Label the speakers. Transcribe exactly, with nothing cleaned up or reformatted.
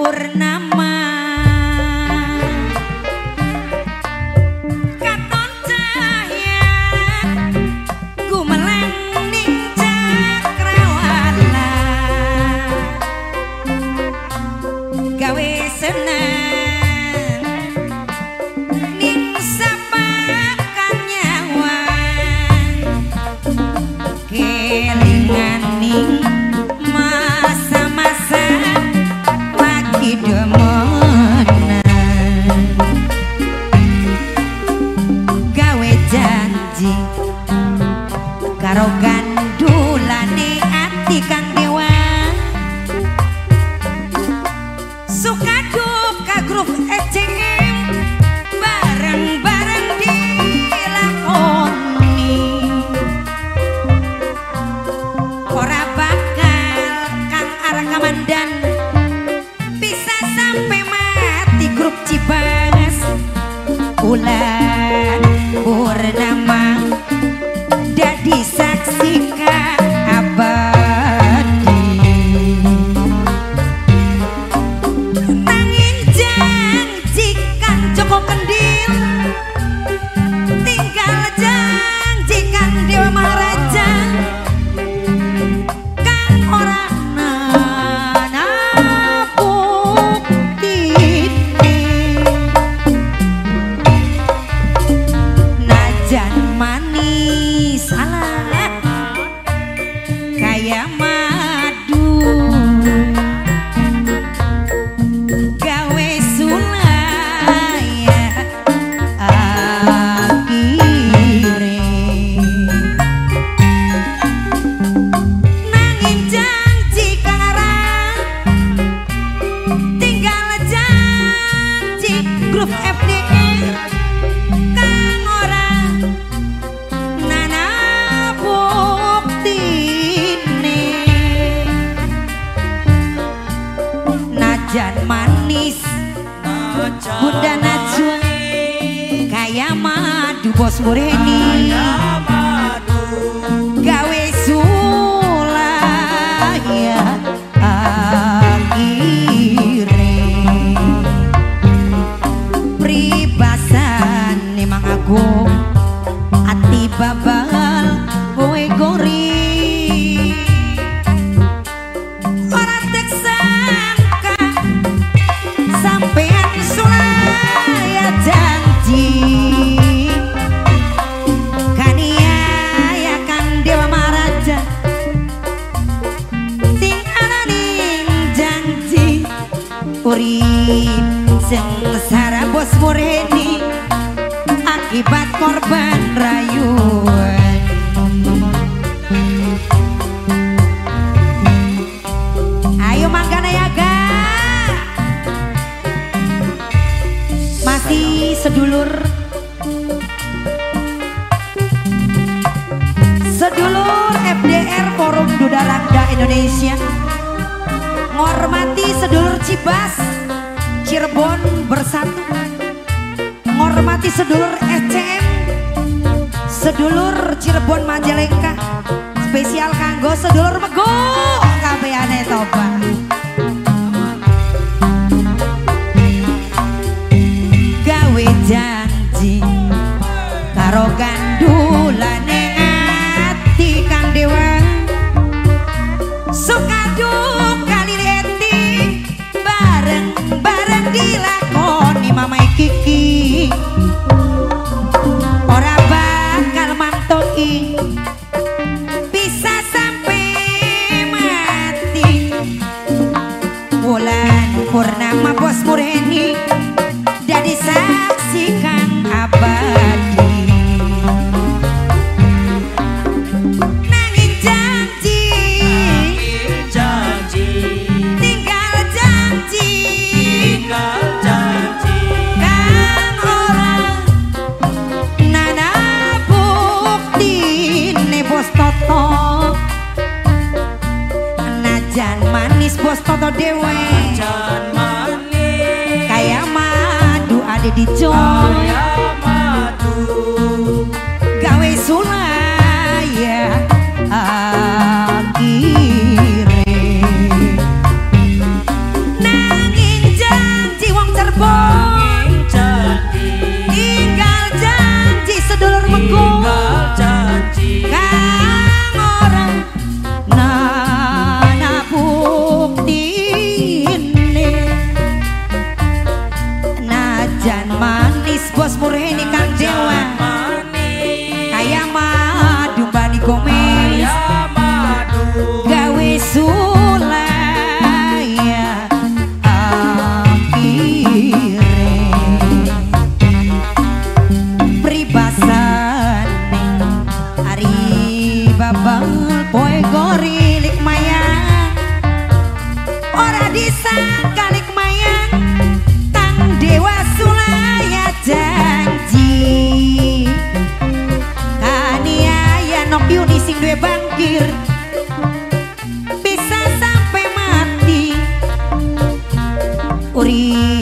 Speaker 1: purnama katon cahya gumelang ning cakrawala gawe seneng ning sapakan nyawa kelingan ning masa-masa lagi demenan gawe janji karo gandulane ati kang dewa suka duka grup eceng bareng-bareng dilakoni ora bakal kang arang kamandan bisa sampai mati grup Cibanas bulan purnama dadi saksi ka abadi nanging janji kang Joko Kendil tinggal janji kang Dewa Maharaja kang ora nanapuk najan manis ala kaya madu gawe sulaya akhire nanging janji kang arang tinggal janji grup F D I kang ora nana buktine najan manis Bunda Najwa kaya madu bos mureni gawe sulaya akhire pribasan emang aku ati babal kowe gori ora tek sangka sampean sulaya janji kania ya kan Dewa Maharaja sing ananing janji urip sengsara bos mureni akibat korban rayuan ayo manggana ya ga masih sedulur sedulur F D R Forum Duda Rangda Indonesia ngormati sedulur Cibas Cirebon bersatu ngormati sedulur S C M sedulur Cirebon Majalengka spesial kanggo sedulur Mego kabehane toba gawe janji karo gandulane ati kang dewa suka duka lireti bareng-bareng dilakoni mamai Kiki ora bakal mantoki bisa sampai mati bulan purnama bos mureni jadi saksikan abadi nanging janji tinggal janji kang ora nana buktine bos Toto najan manis bos Toto dewe kaya madu ada di coy gawe sulaya akhire nanging dadi sakalik mayang tang dewa sulaya janji kaniaya nok Yuni sing duwe bangkir bisa sampai mati uri